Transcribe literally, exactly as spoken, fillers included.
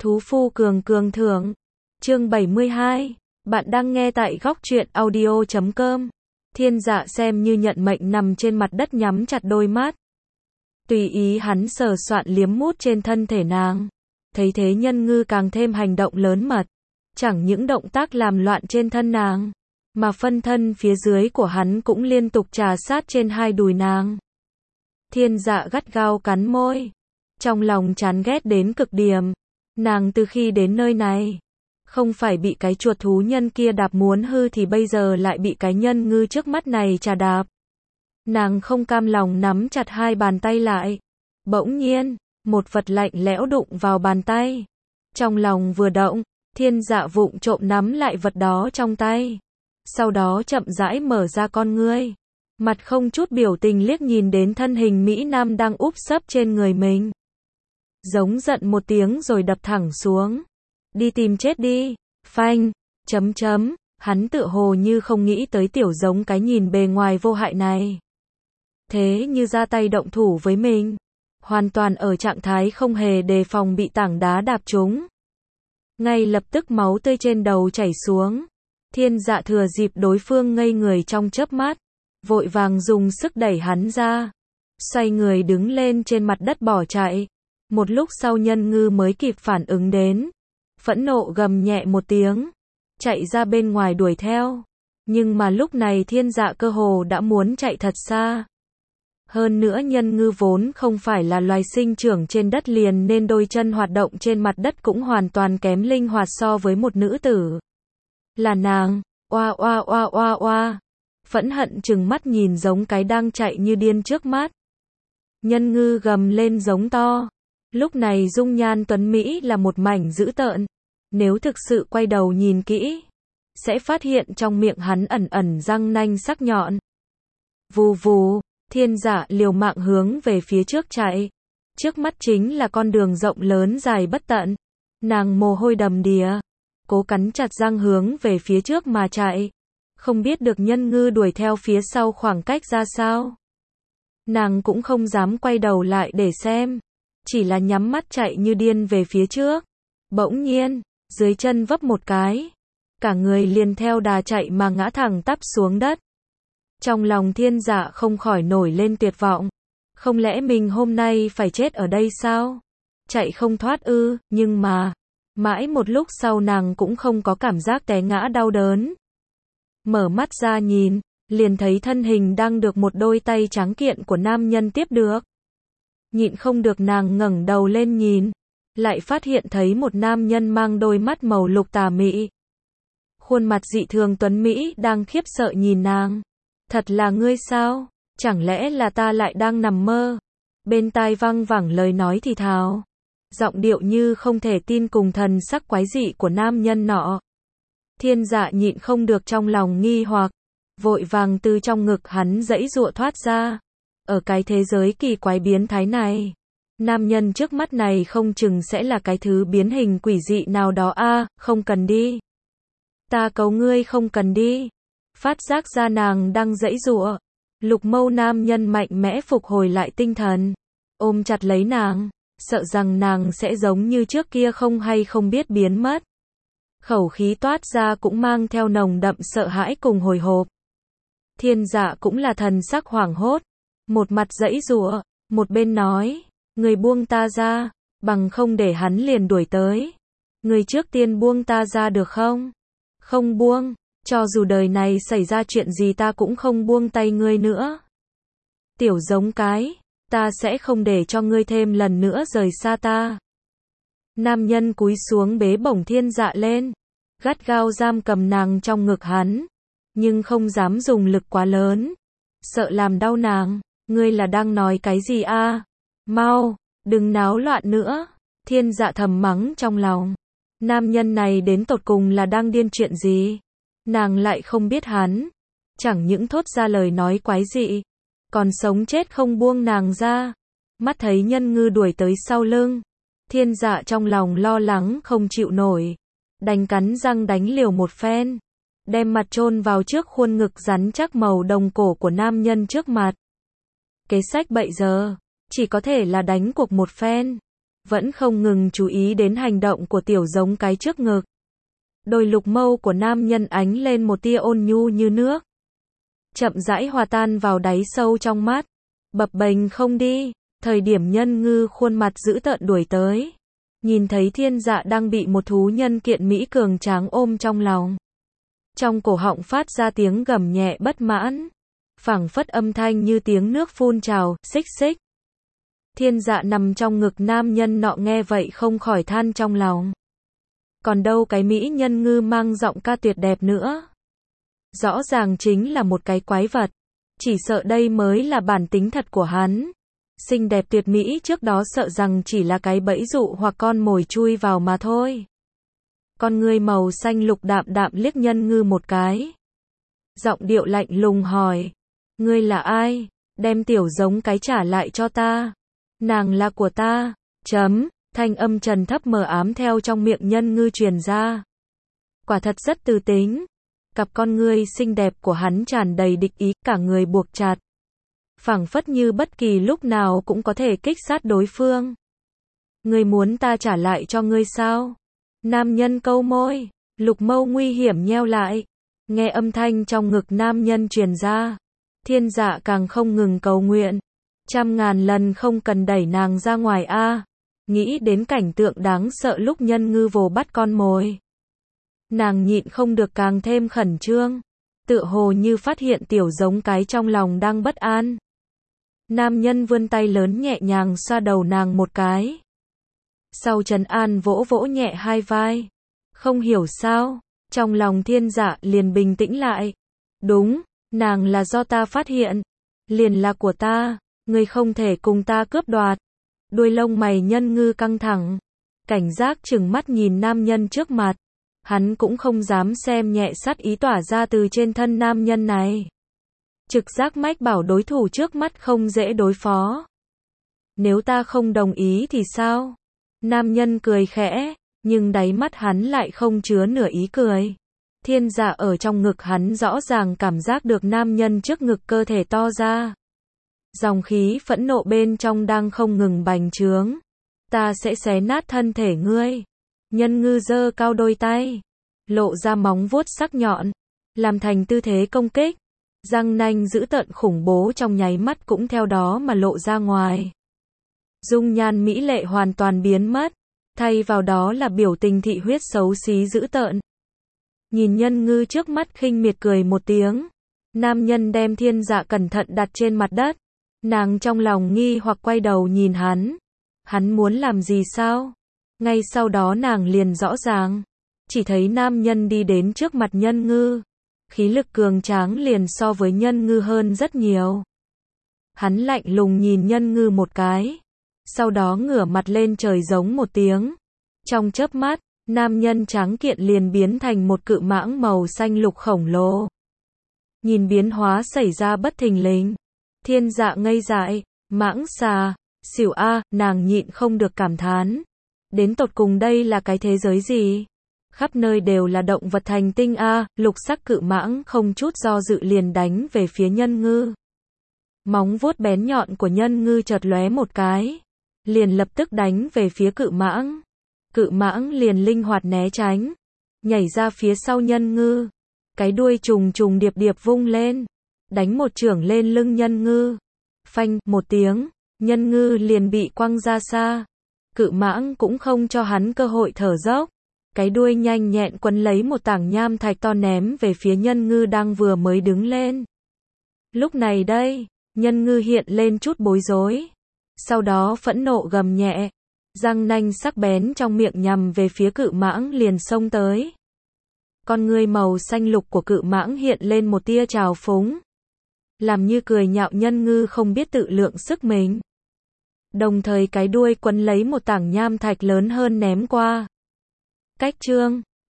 Thú phu cường cường thưởng. Chương bảy mươi hai. Bạn đang nghe tại góc truyện audio chấm com. Thiên Dạ xem như nhận mệnh nằm trên mặt đất nhắm chặt đôi mắt. Tùy ý hắn sờ soạn liếm mút trên thân thể nàng. Thấy thế Nhân Ngư càng thêm hành động lớn mật. Chẳng những động tác làm loạn trên thân nàng, mà phân thân phía dưới của hắn cũng liên tục trà sát trên hai đùi nàng. Thiên Dạ gắt gao cắn môi. Trong lòng chán ghét đến cực điểm. Nàng từ khi đến nơi này, không phải bị cái chuột thú nhân kia đạp muốn hư thì bây giờ lại bị cái Nhân Ngư trước mắt này trà đạp. Nàng không cam lòng nắm chặt hai bàn tay lại. Bỗng nhiên, một vật lạnh lẽo đụng vào bàn tay. Trong lòng vừa động, Thiên Dạ vụng trộm nắm lại vật đó trong tay. Sau đó chậm rãi mở ra con ngươi. Mặt không chút biểu tình liếc nhìn đến thân hình Mỹ Nam đang úp sấp trên người mình. Giống giận một tiếng rồi đập thẳng xuống. Đi tìm chết đi. Phanh. Chấm chấm. Hắn tựa hồ như không nghĩ tới tiểu giống cái nhìn bề ngoài vô hại này. Thế như ra tay động thủ với mình. Hoàn toàn ở trạng thái không hề đề phòng bị tảng đá đạp trúng. Ngay lập tức máu tươi trên đầu chảy xuống. Thiên Dạ thừa dịp đối phương ngây người trong chớp mắt, vội vàng dùng sức đẩy hắn ra. Xoay người đứng lên trên mặt đất bỏ chạy. Một lúc sau Nhân Ngư mới kịp phản ứng đến. Phẫn nộ gầm nhẹ một tiếng. Chạy ra bên ngoài đuổi theo. Nhưng mà lúc này Thiên Dạ cơ hồ đã muốn chạy thật xa. Hơn nữa Nhân Ngư vốn không phải là loài sinh trưởng trên đất liền nên đôi chân hoạt động trên mặt đất cũng hoàn toàn kém linh hoạt so với một nữ tử. Là nàng, oa oa oa oa oa. Phẫn hận trừng mắt nhìn giống cái đang chạy như điên trước mắt. Nhân Ngư gầm lên giống to. Lúc này dung nhan tuấn Mỹ là một mảnh dữ tợn. Nếu thực sự quay đầu nhìn kỹ, sẽ phát hiện trong miệng hắn ẩn ẩn răng nanh sắc nhọn. Vù vù, Thiên Dạ liều mạng hướng về phía trước chạy. Trước mắt chính là con đường rộng lớn dài bất tận. Nàng mồ hôi đầm đìa, cố cắn chặt răng hướng về phía trước mà chạy. Không biết được Nhân Ngư đuổi theo phía sau khoảng cách ra sao. Nàng cũng không dám quay đầu lại để xem. Chỉ là nhắm mắt chạy như điên về phía trước. Bỗng nhiên, dưới chân vấp một cái. Cả người liền theo đà chạy mà ngã thẳng tắp xuống đất. Trong lòng Thiên Dạ không khỏi nổi lên tuyệt vọng. Không lẽ mình hôm nay phải chết ở đây sao? Chạy không thoát ư, nhưng mà, mãi một lúc sau nàng cũng không có cảm giác té ngã đau đớn. Mở mắt ra nhìn, liền thấy thân hình đang được một đôi tay trắng kiện của nam nhân tiếp được. Nhịn không được nàng ngẩng đầu lên nhìn, lại phát hiện thấy một nam nhân mang đôi mắt màu lục tà mị. Khuôn mặt dị thường tuấn Mỹ đang khiếp sợ nhìn nàng. Thật là ngươi sao? Chẳng lẽ là ta lại đang nằm mơ? Bên tai văng vẳng lời nói thì thào. Giọng điệu như không thể tin cùng thần sắc quái dị của nam nhân nọ. Thiên Dạ nhịn không được trong lòng nghi hoặc, vội vàng từ trong ngực hắn giãy giụa thoát ra. Ở cái thế giới kỳ quái biến thái này, nam nhân trước mắt này không chừng sẽ là cái thứ biến hình quỷ dị nào đó a, à, không cần đi. Ta cầu ngươi không cần đi. Phát giác ra nàng đang giãy giụa, Lục Mâu nam nhân mạnh mẽ phục hồi lại tinh thần, ôm chặt lấy nàng, sợ rằng nàng sẽ giống như trước kia không hay không biết biến mất. Khẩu khí toát ra cũng mang theo nồng đậm sợ hãi cùng hồi hộp. Thiên Dạ cũng là thần sắc hoảng hốt, một mặt giãy giụa, một bên nói, người buông ta ra, bằng không để hắn liền đuổi tới. Người trước tiên buông ta ra được không? Không buông, cho dù đời này xảy ra chuyện gì ta cũng không buông tay ngươi nữa. Tiểu giống cái, ta sẽ không để cho ngươi thêm lần nữa rời xa ta. Nam nhân cúi xuống bế bổng Thiên Dạ lên, gắt gao giam cầm nàng trong ngực hắn, nhưng không dám dùng lực quá lớn, sợ làm đau nàng. Ngươi là đang nói cái gì a? À? Mau, đừng náo loạn nữa. Thiên Dạ thầm mắng trong lòng. Nam nhân này đến tột cùng là đang điên chuyện gì? Nàng lại không biết hắn, chẳng những thốt ra lời nói quái dị, còn sống chết không buông nàng ra. Mắt thấy Nhân Ngư đuổi tới sau lưng, Thiên Dạ trong lòng lo lắng không chịu nổi, đành cắn răng đánh liều một phen, đem mặt chôn vào trước khuôn ngực rắn chắc màu đồng cổ của nam nhân trước mặt. Kế sách bậy giờ, chỉ có thể là đánh cuộc một phen. vẫn không ngừng chú ý đến hành động của tiểu giống cái trước ngực. Đôi lục mâu của nam nhân ánh lên một tia ôn nhu như nước, chậm rãi hòa tan vào đáy sâu trong mắt. Bập bềnh không đi. Thời điểm Nhân Ngư khuôn mặt dữ tợn đuổi tới, nhìn thấy Thiên Dạ đang bị một thú nhân kiện mỹ cường tráng ôm trong lòng, trong cổ họng phát ra tiếng gầm nhẹ bất mãn, phảng phất âm thanh như tiếng nước phun trào, xích xích. Thiên Dạ nằm trong ngực nam nhân nọ nghe vậy không khỏi than trong lòng. Còn đâu cái mỹ Nhân Ngư mang giọng ca tuyệt đẹp nữa. Rõ ràng chính là một cái quái vật. Chỉ sợ đây mới là bản tính thật của hắn. Xinh đẹp tuyệt mỹ trước đó sợ rằng chỉ là cái bẫy dụ hoặc con mồi chui vào mà thôi. Con ngươi màu xanh lục đạm đạm liếc Nhân Ngư một cái. Giọng điệu lạnh lùng hỏi. Ngươi là ai? Đem tiểu giống cái trả lại cho ta. Nàng là của ta. Chấm. Thanh âm trầm thấp mờ ám theo trong miệng Nhân Ngư truyền ra. Quả thật rất tư tính. Cặp con ngươi xinh đẹp của hắn tràn đầy địch ý, cả người buộc chặt. Phảng phất như bất kỳ lúc nào cũng có thể kích sát đối phương. Ngươi muốn ta trả lại cho ngươi sao? Nam nhân câu môi, lục mâu nguy hiểm nheo lại. Nghe âm thanh trong ngực nam nhân truyền ra. Thiên Dạ càng không ngừng cầu nguyện. Trăm ngàn lần không cần đẩy nàng ra ngoài a. À. Nghĩ đến cảnh tượng đáng sợ lúc Nhân Ngư vồ bắt con mồi. Nàng nhịn không được càng thêm khẩn trương. Tựa hồ như phát hiện tiểu giống cái trong lòng đang bất an. Nam nhân vươn tay lớn nhẹ nhàng xoa đầu nàng một cái. Sau trấn an vỗ vỗ nhẹ hai vai. Không hiểu sao, trong lòng Thiên Dạ liền bình tĩnh lại. Đúng, nàng là do ta phát hiện. Liền là của ta, ngươi không thể cùng ta cướp đoạt. Đuôi lông mày Nhân Ngư căng thẳng. Cảnh giác chừng mắt nhìn nam nhân trước mặt. Hắn cũng không dám xem nhẹ sát ý tỏa ra từ trên thân nam nhân này. Trực giác mách bảo đối thủ trước mắt không dễ đối phó. Nếu ta không đồng ý thì sao? Nam nhân cười khẽ, nhưng đáy mắt hắn lại không chứa nửa ý cười. Thiên Dạ ở trong ngực hắn rõ ràng cảm giác được nam nhân trước ngực cơ thể to ra. Dòng khí phẫn nộ bên trong đang không ngừng bành trướng. Ta sẽ xé nát thân thể ngươi. Nhân Ngư giơ cao đôi tay, lộ ra móng vuốt sắc nhọn, làm thành tư thế công kích. Răng nanh dữ tợn khủng bố trong nháy mắt cũng theo đó mà lộ ra ngoài. Dung nhan mỹ lệ hoàn toàn biến mất, thay vào đó là biểu tình thị huyết xấu xí dữ tợn. Nhìn Nhân Ngư trước mắt khinh miệt cười một tiếng. Nam nhân đem Thiên Dạ cẩn thận đặt trên mặt đất. Nàng trong lòng nghi hoặc quay đầu nhìn hắn. Hắn muốn làm gì sao? Ngay sau đó nàng liền rõ ràng. Chỉ thấy nam nhân đi đến trước mặt Nhân Ngư. Khí lực cường tráng liền so với Nhân Ngư hơn rất nhiều. Hắn lạnh lùng nhìn Nhân Ngư một cái. Sau đó ngửa mặt lên trời giống một tiếng. Trong chớp mắt, nam nhân tráng kiện liền biến thành một cự mãng màu xanh lục khổng lồ. Nhìn biến hóa xảy ra bất thình lình. Thiên Dạ ngây dại, mãng xà, xỉu a, nàng nhịn không được cảm thán. Đến tột cùng đây là cái thế giới gì? Khắp nơi đều là động vật thành tinh a, lục sắc cự mãng không chút do dự liền đánh về phía Nhân Ngư. Móng vuốt bén nhọn của Nhân Ngư chợt lóe một cái, liền lập tức đánh về phía cự mãng. Cự mãng liền linh hoạt né tránh, nhảy ra phía sau Nhân Ngư. Cái đuôi trùng trùng điệp điệp vung lên, đánh một chưởng lên lưng Nhân Ngư. Phanh, một tiếng, Nhân Ngư liền bị quăng ra xa. Cự mãng cũng không cho hắn cơ hội thở dốc. Cái đuôi nhanh nhẹn quấn lấy một tảng nham thạch to ném về phía Nhân Ngư đang vừa mới đứng lên. Lúc này đây, Nhân Ngư hiện lên chút bối rối. Sau đó phẫn nộ gầm nhẹ. Răng nanh sắc bén trong miệng nhằm về phía cự mãng liền xông tới. Con ngươi màu xanh lục của cự mãng hiện lên một tia trào phúng. Làm như cười nhạo Nhân Ngư không biết tự lượng sức mình. Đồng thời cái đuôi quấn lấy một tảng nham thạch lớn hơn ném qua. Cách chương